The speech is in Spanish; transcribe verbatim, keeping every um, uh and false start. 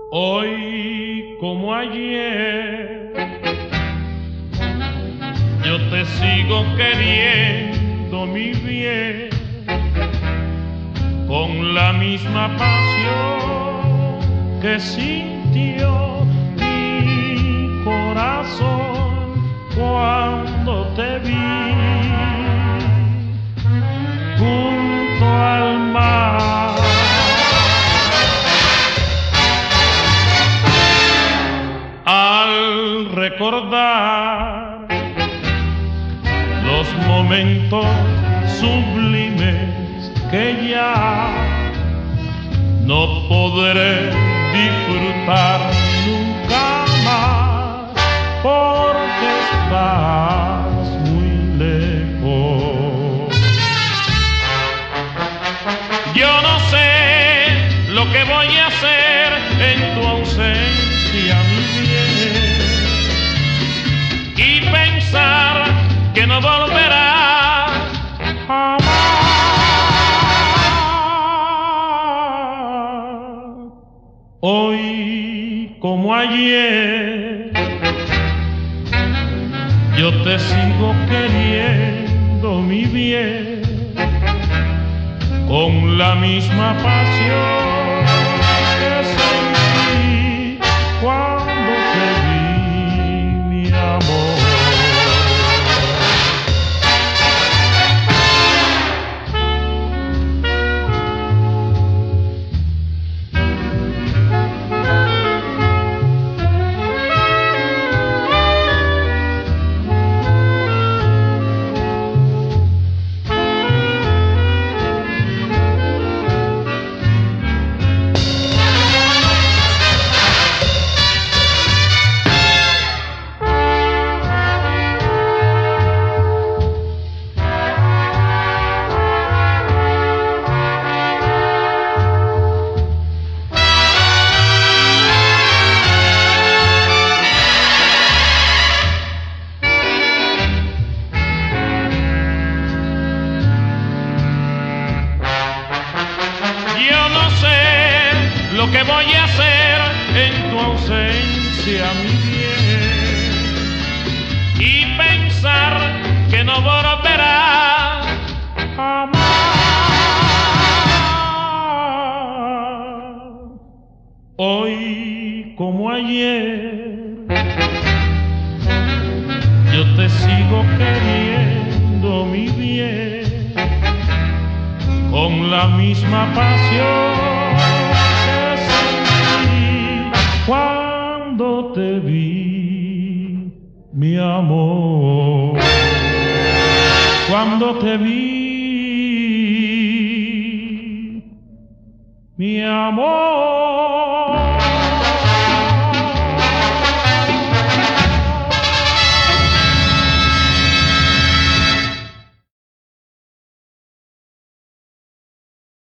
Hoy como ayer, yo te sigo queriendo, mi bien, con la misma pasión que sintió mi corazón cuando te vi junto al mar. Al recordar los momentos sublimes que ya no podré disfrutar nunca más, porque estás muy lejos. Yo no sé lo que voy a hacer en tu ausencia, mi bien, y pensar que no volverás jamás. Hoy como ayer, yo te sigo queriendo, mi bien, con la misma pasión que sentí cuando te vi, mi amor. Yo no sé lo que voy a hacer en tu ausencia, mi bien, y pensar que no volverás jamás. Hoy como ayer, yo te sigo queriendo, mi bien, con la misma pasión que sentí cuando te vi, mi amor. Cuando te vi, mi amor.